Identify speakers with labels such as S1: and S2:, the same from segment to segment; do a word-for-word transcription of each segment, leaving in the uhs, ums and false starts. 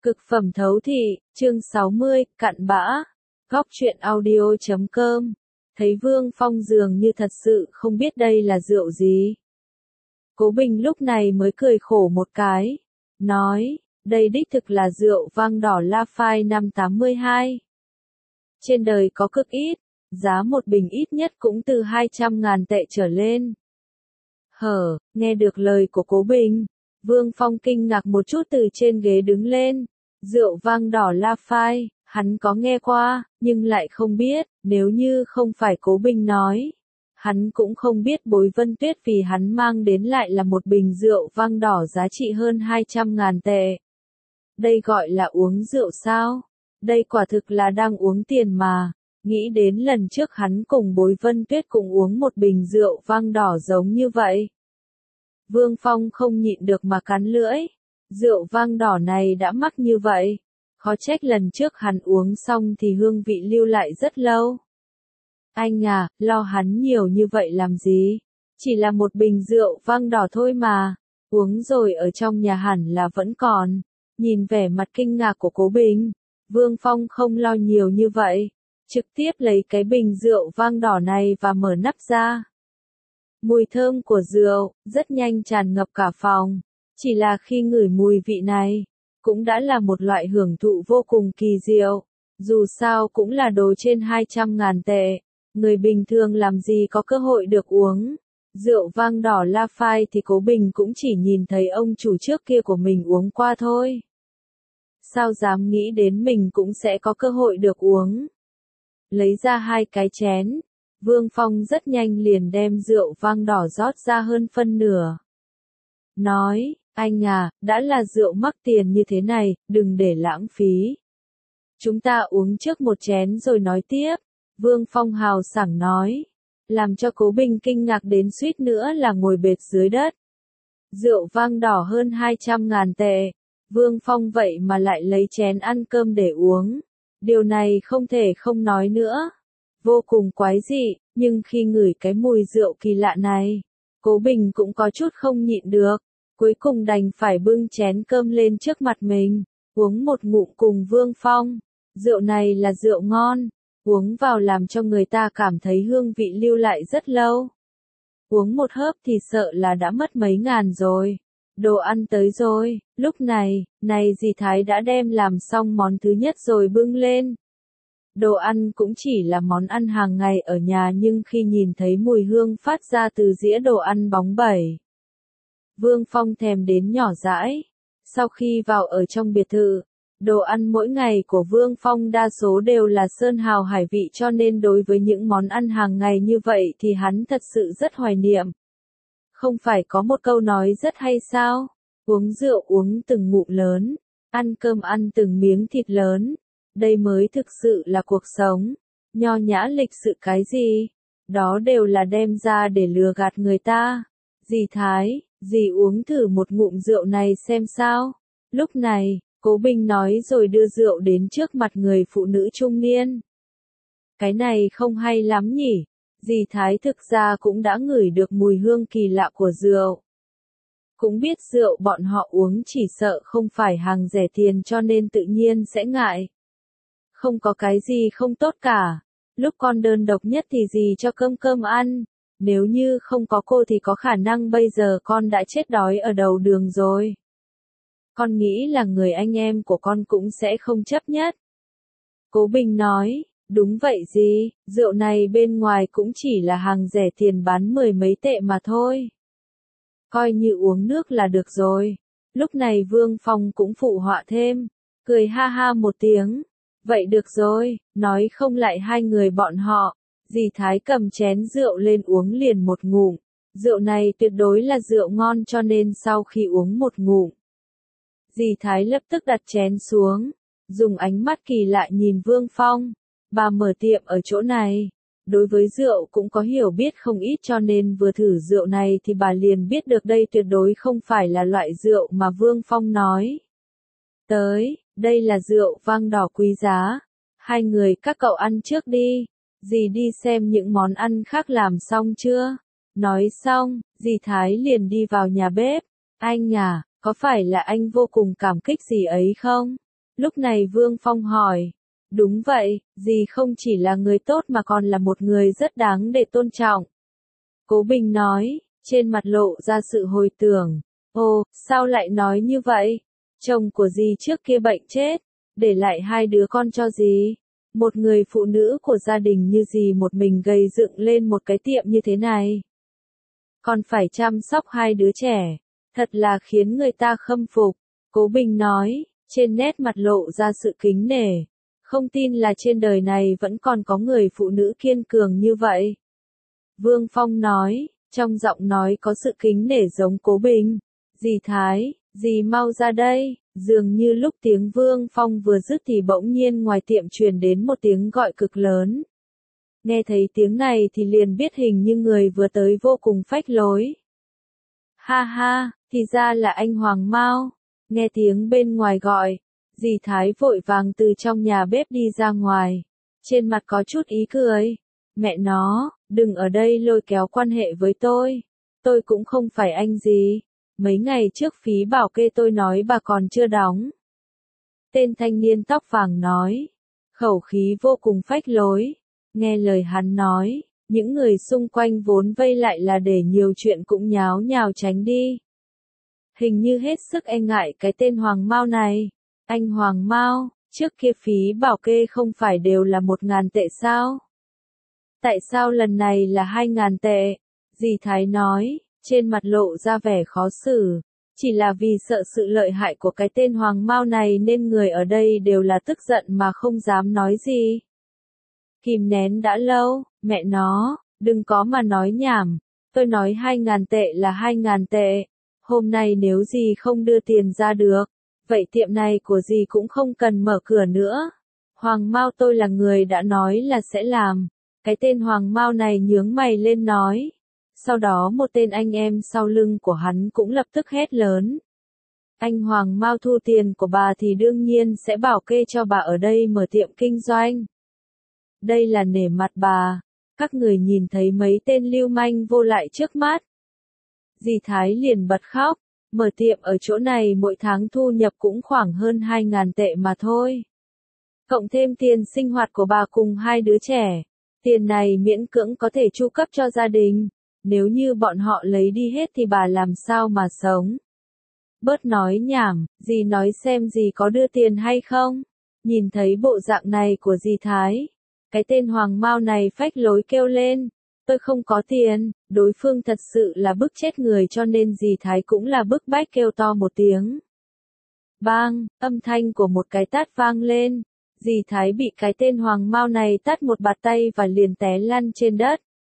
S1: Cực phẩm thấu thị, chương sáu mươi, cặn bã. Góc truyện audio chấm com. Thấy Vương Phong dường như thật sự không biết đây là rượu gì. Cố Bình lúc này mới cười khổ một cái. Nói, đây đích thực là rượu vang đỏ Lafite năm tám mươi hai. Trên đời có cực ít, giá một bình ít nhất cũng từ hai trăm ngàn tệ trở lên. Hở, nghe được lời của Cố Bình, Vương Phong kinh ngạc một chút từ trên ghế đứng lên. Rượu vang đỏ Lafite, hắn có nghe qua, nhưng lại không biết, nếu như không phải Cố Bình nói. Hắn cũng không biết Bối Vân Tuyết vì hắn mang đến lại là một bình rượu vang đỏ giá trị hơn hai trăm ngàn tệ. Đây gọi là uống rượu sao? Đây quả thực là đang uống tiền mà. Nghĩ đến lần trước hắn cùng Bối Vân Tuyết cùng uống một bình rượu vang đỏ giống như vậy. Vương Phong không nhịn được mà cắn lưỡi. Rượu vang đỏ này đã mắc như vậy. Khó trách lần trước hắn uống xong thì hương vị lưu lại rất lâu. Anh à, lo hắn nhiều như vậy làm gì? Chỉ là một bình rượu vang đỏ thôi mà. Uống rồi ở trong nhà hẳn là vẫn còn. Nhìn vẻ mặt kinh ngạc của Cố Bình, Vương Phong không lo nhiều như vậy. Trực tiếp lấy cái bình rượu vang đỏ này và mở nắp ra. Mùi thơm của rượu, rất nhanh tràn ngập cả phòng. Chỉ là khi ngửi mùi vị này, cũng đã là một loại hưởng thụ vô cùng kỳ diệu. Dù sao cũng là đồ trên hai trăm ngàn tệ. Người bình thường làm gì có cơ hội được uống. Rượu vang đỏ Lafite thì Cố Bình cũng chỉ nhìn thấy ông chủ trước kia của mình uống qua thôi. Sao dám nghĩ đến mình cũng sẽ có cơ hội được uống. Lấy ra hai cái chén. Vương Phong rất nhanh liền đem rượu vang đỏ rót ra hơn phân nửa. Nói, anh à, đã là rượu mắc tiền như thế này, đừng để lãng phí. Chúng ta uống trước một chén rồi nói tiếp. Vương Phong hào sảng nói. Làm cho Cố Bình kinh ngạc đến suýt nữa là ngồi bệt dưới đất. Rượu vang đỏ hơn hai trăm ngàn tệ. Vương Phong vậy mà lại lấy chén ăn cơm để uống. Điều này không thể không nói nữa. Vô cùng quái dị, nhưng khi ngửi cái mùi rượu kỳ lạ này, Cố Bình cũng có chút không nhịn được. Cuối cùng đành phải bưng chén cơm lên trước mặt mình, uống một ngụm cùng Vương Phong. Rượu này là rượu ngon, uống vào làm cho người ta cảm thấy hương vị lưu lại rất lâu. Uống một hớp thì sợ là đã mất mấy ngàn rồi. Đồ ăn tới rồi, lúc này, này dì Thái đã đem làm xong món thứ nhất rồi bưng lên. Đồ ăn cũng chỉ là món ăn hàng ngày ở nhà nhưng khi nhìn thấy mùi hương phát ra từ dĩa đồ ăn bóng bẩy, Vương Phong thèm đến nhỏ dãi. Sau khi vào ở trong biệt thự, đồ ăn mỗi ngày của Vương Phong đa số đều là sơn hào hải vị cho nên đối với những món ăn hàng ngày như vậy thì hắn thật sự rất hoài niệm. Không phải có một câu nói rất hay sao? Uống rượu uống từng ngụm lớn, ăn cơm ăn từng miếng thịt lớn. Đây mới thực sự là cuộc sống. Nho nhã lịch sự cái gì? Đó đều là đem ra để lừa gạt người ta. Dì Thái, dì uống thử một ngụm rượu này xem sao. Lúc này, Cố Bình nói rồi đưa rượu đến trước mặt người phụ nữ trung niên. Cái này không hay lắm nhỉ? Dì Thái thực ra cũng đã ngửi được mùi hương kỳ lạ của rượu. Cũng biết rượu bọn họ uống chỉ sợ không phải hàng rẻ tiền cho nên tự nhiên sẽ ngại. Không có cái gì không tốt cả. Lúc con đơn độc nhất thì dì cho cơm cơm ăn. Nếu như không có cô thì có khả năng bây giờ con đã chết đói ở đầu đường rồi. Con nghĩ là người anh em của con cũng sẽ không chấp nhất. Cố Bình nói, đúng vậy dì, rượu này bên ngoài cũng chỉ là hàng rẻ tiền bán mười mấy tệ mà thôi. Coi như uống nước là được rồi. Lúc này Vương Phong cũng phụ họa thêm, cười ha ha một tiếng. Vậy được rồi, nói không lại hai người bọn họ. Dì Thái cầm chén rượu lên uống liền một ngụm. Rượu này tuyệt đối là rượu ngon cho nên sau khi uống một ngụm, dì Thái lập tức đặt chén xuống, dùng ánh mắt kỳ lạ nhìn Vương Phong. Bà mở tiệm ở chỗ này, đối với rượu cũng có hiểu biết không ít cho nên vừa thử rượu này thì bà liền biết được đây tuyệt đối không phải là loại rượu mà Vương Phong nói tới. Đây là rượu vang đỏ quý giá. Hai người các cậu ăn trước đi. Dì đi xem những món ăn khác làm xong chưa? Nói xong, dì Thái liền đi vào nhà bếp. Anh à, có phải là anh vô cùng cảm kích dì ấy không? Lúc này Vương Phong hỏi. Đúng vậy, dì không chỉ là người tốt mà còn là một người rất đáng để tôn trọng. Cố Bình nói, trên mặt lộ ra sự hồi tưởng. Ồ, sao lại nói như vậy? Chồng của dì trước kia bệnh chết, để lại hai đứa con cho dì. Một người phụ nữ của gia đình như dì một mình gây dựng lên một cái tiệm như thế này. Còn phải chăm sóc hai đứa trẻ, thật là khiến người ta khâm phục. Cố Bình nói, trên nét mặt lộ ra sự kính nể. Không tin là trên đời này vẫn còn có người phụ nữ kiên cường như vậy. Vương Phong nói, trong giọng nói có sự kính nể giống Cố Bình. Dì Thái, dì mau ra đây. Dường như lúc tiếng Vương Phong vừa dứt thì bỗng nhiên ngoài tiệm truyền đến một tiếng gọi cực lớn. Nghe thấy tiếng này thì liền biết hình như người vừa tới vô cùng phách lối. Ha ha, thì ra là anh Hoàng Mao. Nghe tiếng bên ngoài gọi, dì Thái vội vàng từ trong nhà bếp đi ra ngoài. Trên mặt có chút ý cười. Mẹ nó, đừng ở đây lôi kéo quan hệ với tôi. Tôi cũng không phải anh gì. Mấy ngày trước phí bảo kê tôi nói bà còn chưa đóng. Tên thanh niên tóc vàng nói. Khẩu khí vô cùng phách lối. Nghe lời hắn nói, những người xung quanh vốn vây lại là để nhiều chuyện cũng nháo nhào tránh đi. Hình như hết sức e ngại cái tên Hoàng Mao này. Anh Hoàng Mao, trước kia phí bảo kê không phải đều là một ngàn tệ sao? Tại sao lần này là hai ngàn tệ? Dì Thái nói, trên mặt lộ ra vẻ khó xử. Chỉ là vì sợ sự lợi hại của cái tên Hoàng Mao này nên người ở đây đều là tức giận mà không dám nói gì. Kìm nén đã lâu, mẹ nó, đừng có mà nói nhảm. Tôi nói hai ngàn tệ là hai ngàn tệ. Hôm nay nếu dì không đưa tiền ra được, vậy tiệm này của dì cũng không cần mở cửa nữa. Hoàng Mao tôi là người đã nói là sẽ làm. Cái tên Hoàng Mao này nhướng mày lên nói. Sau đó một tên anh em sau lưng của hắn cũng lập tức hét lớn. Anh Hoàng Mao thu tiền của bà thì đương nhiên sẽ bảo kê cho bà ở đây mở tiệm kinh doanh. Đây là nể mặt bà. Các người nhìn thấy mấy tên lưu manh vô lại trước mắt. Dì Thái liền bật khóc. Mở tiệm ở chỗ này mỗi tháng thu nhập cũng khoảng hơn hai ngàn tệ mà thôi. Cộng thêm tiền sinh hoạt của bà cùng hai đứa trẻ. Tiền này miễn cưỡng có thể chu cấp cho gia đình. Nếu như bọn họ lấy đi hết thì bà làm sao mà sống. Bớt nói nhảm, dì nói xem dì có đưa tiền hay không. Nhìn thấy bộ dạng này của dì Thái. Cái tên Hoàng Mao này phách lối kêu lên. Tôi không có tiền, đối phương thật sự là bức chết người cho nên dì Thái cũng là bức bách kêu to một tiếng. Bang, âm thanh của một cái tát vang lên. Dì Thái bị cái tên Hoàng Mao này tát một bạt tay và liền té lăn trên đất.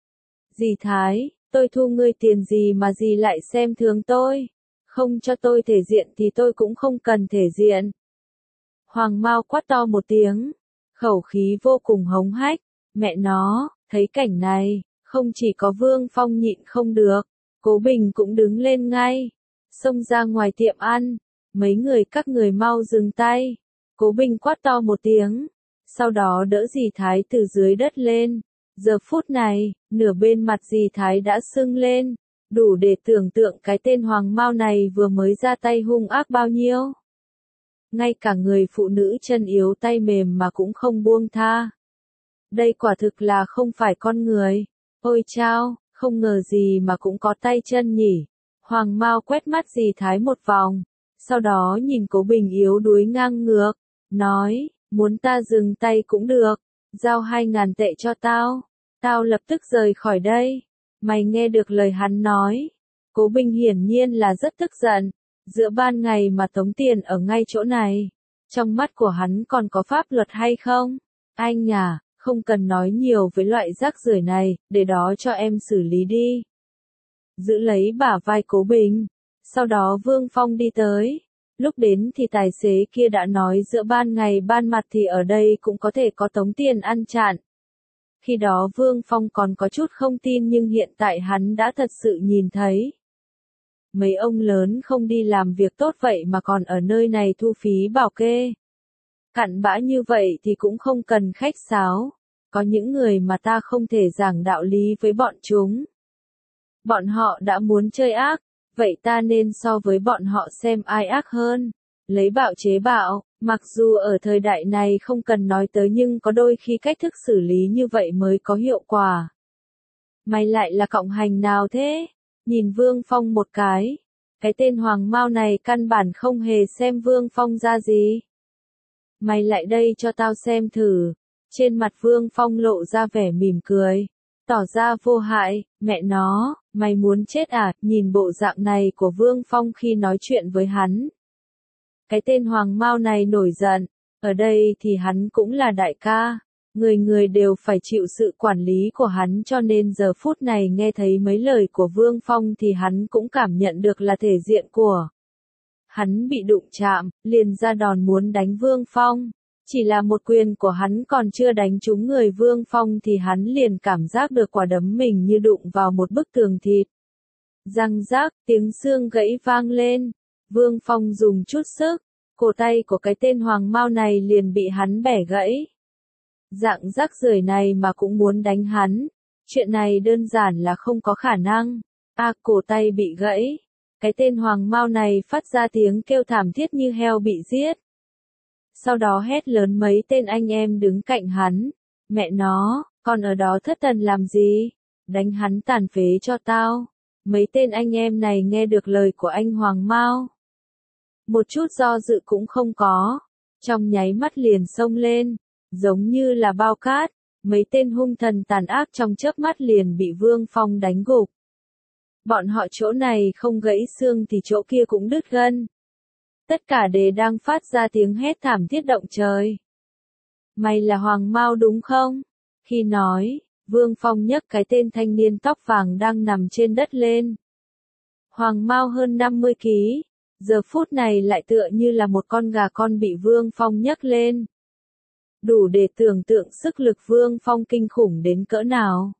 S1: Dì Thái, tôi thu ngươi tiền gì mà dì lại xem thường tôi. Không cho tôi thể diện thì tôi cũng không cần thể diện. Hoàng Mao quát to một tiếng. Khẩu khí vô cùng hống hách. Mẹ nó, thấy cảnh này, không chỉ có Vương Phong nhịn không được. Cố Bình cũng đứng lên ngay. Xông ra ngoài tiệm ăn. Mấy người các người mau dừng tay. Cố Bình quát to một tiếng. Sau đó đỡ dì Thái từ dưới đất lên. Giờ phút này, nửa bên mặt dì Thái đã sưng lên. Đủ để tưởng tượng cái tên Hoàng Mao này vừa mới ra tay hung ác bao nhiêu. Ngay cả người phụ nữ chân yếu tay mềm mà cũng không buông tha. Đây quả thực là không phải con người. Ôi chao, không ngờ gì mà cũng có tay chân nhỉ. Hoàng Mao quét mắt dì Thái một vòng. Sau đó nhìn Cố Bình yếu đuối ngang ngược. Nói, muốn ta dừng tay cũng được. Giao hai ngàn tệ cho tao. Tao lập tức rời khỏi đây. Mày nghe được lời hắn nói. Cố Bình hiển nhiên là rất tức giận. Giữa ban ngày mà tống tiền ở ngay chỗ này. Trong mắt của hắn còn có pháp luật hay không? Anh à, không cần nói nhiều với loại rác rưởi này, để đó cho em xử lý đi. Giữ lấy bả vai Cố Bình. Sau đó Vương Phong đi tới. Lúc đến thì tài xế kia đã nói giữa ban ngày ban mặt thì ở đây cũng có thể có tống tiền ăn chặn. Khi đó Vương Phong còn có chút không tin nhưng hiện tại hắn đã thật sự nhìn thấy. Mấy ông lớn không đi làm việc tốt vậy mà còn ở nơi này thu phí bảo kê. Cặn bã như vậy thì cũng không cần khách sáo. Có những người mà ta không thể giảng đạo lý với bọn chúng. Bọn họ đã muốn chơi ác, vậy ta nên so với bọn họ xem ai ác hơn. lấy bạo chế bạo, mặc dù ở thời đại này không cần nói tới nhưng có đôi khi cách thức xử lý như vậy mới có hiệu quả. Mày lại là cộng hành nào thế? Nhìn Vương Phong một cái. Cái tên Hoàng Mao này căn bản không hề xem Vương Phong ra gì. Mày lại đây cho tao xem thử. Trên mặt Vương Phong lộ ra vẻ mỉm cười. Tỏ ra vô hại, mẹ nó, mày muốn chết à? Nhìn bộ dạng này của Vương Phong khi nói chuyện với hắn. Cái tên Hoàng Mao này nổi giận. Ở đây thì hắn cũng là đại ca. Người người đều phải chịu sự quản lý của hắn cho nên giờ phút này nghe thấy mấy lời của Vương Phong thì hắn cũng cảm nhận được là thể diện của. Hắn bị đụng chạm, liền ra đòn muốn đánh Vương Phong. Chỉ là một quyền của hắn còn chưa đánh trúng người Vương Phong thì hắn liền cảm giác được quả đấm mình như đụng vào một bức tường thịt. Răng rác, tiếng xương gãy vang lên. Vương Phong dùng chút sức, cổ tay của cái tên Hoàng Mao này liền bị hắn bẻ gãy. Dạng rác rưởi này mà cũng muốn đánh hắn. Chuyện này đơn giản là không có khả năng. À, cổ tay bị gãy. Cái tên Hoàng Mao này phát ra tiếng kêu thảm thiết như heo bị giết. Sau đó hét lớn mấy tên anh em đứng cạnh hắn. Mẹ nó, còn ở đó thất thần làm gì? Đánh hắn tàn phế cho tao. Mấy tên anh em này nghe được lời của anh Hoàng Mao. Một chút do dự cũng không có. Trong nháy mắt liền xông lên. Giống như là bao cát. Mấy tên hung thần tàn ác trong chớp mắt liền bị Vương Phong đánh gục. Bọn họ chỗ này không gãy xương thì chỗ kia cũng đứt gân. Tất cả đều đang phát ra tiếng hét thảm thiết động trời. Mày là Hoàng Mao đúng không? Khi nói, Vương Phong nhấc cái tên thanh niên tóc vàng đang nằm trên đất lên. Hoàng Mao hơn năm mươi ki lô gam, giờ phút này lại tựa như là một con gà con bị Vương Phong nhấc lên. Đủ để tưởng tượng sức lực Vương Phong kinh khủng đến cỡ nào.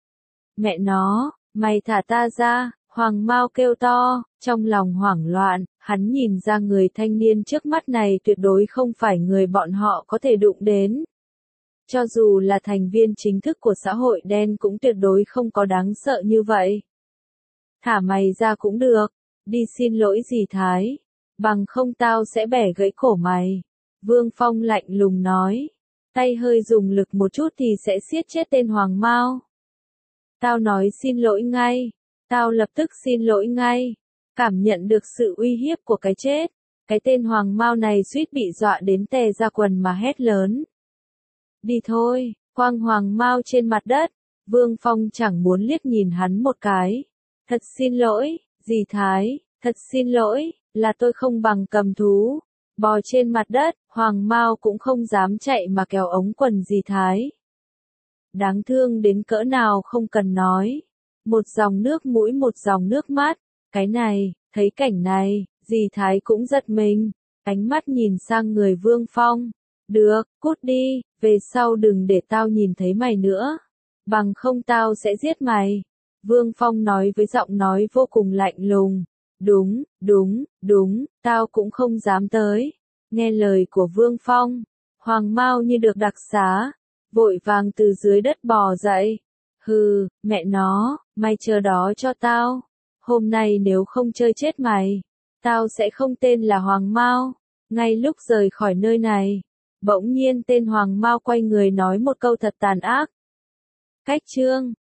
S1: Mẹ nó, mày thả ta ra, Hoàng Mao kêu to, trong lòng hoảng loạn, hắn nhìn ra người thanh niên trước mắt này tuyệt đối không phải người bọn họ có thể đụng đến. Cho dù là thành viên chính thức của xã hội đen cũng tuyệt đối không có đáng sợ như vậy. Thả mày ra cũng được, đi xin lỗi dì Thái, bằng không tao sẽ bẻ gãy cổ mày. Vương Phong lạnh lùng nói, tay hơi dùng lực một chút thì sẽ siết chết tên Hoàng Mao. Tao nói xin lỗi ngay, tao lập tức xin lỗi ngay. Cảm nhận được sự uy hiếp của cái chết, cái tên Hoàng Mao này suýt bị dọa đến tè ra quần mà hét lớn. Đi thôi, quang Hoàng Mao trên mặt đất, Vương Phong chẳng muốn liếc nhìn hắn một cái. Thật xin lỗi, dì Thái, thật xin lỗi, là tôi không bằng cầm thú. Bò trên mặt đất, Hoàng Mao cũng không dám chạy mà kéo ống quần dì Thái. Đáng thương đến cỡ nào không cần nói. Một dòng nước mũi một dòng nước mắt. Cái này, thấy cảnh này, dì Thái cũng giật mình. Ánh mắt nhìn sang người Vương Phong. Được, cút đi, về sau đừng để tao nhìn thấy mày nữa. Bằng không tao sẽ giết mày. Vương Phong nói với giọng nói vô cùng lạnh lùng. Đúng, đúng, đúng, tao cũng không dám tới. Nghe lời của Vương Phong, Hoàng Mao như được đặc xá, vội vàng từ dưới đất bò dậy. Hừ, mẹ nó, mày chờ đó cho tao. Hôm nay nếu không chơi chết mày, tao sẽ không tên là Hoàng Mao. Ngay lúc rời khỏi nơi này, bỗng nhiên tên Hoàng Mao quay người nói một câu thật tàn ác. Cách chương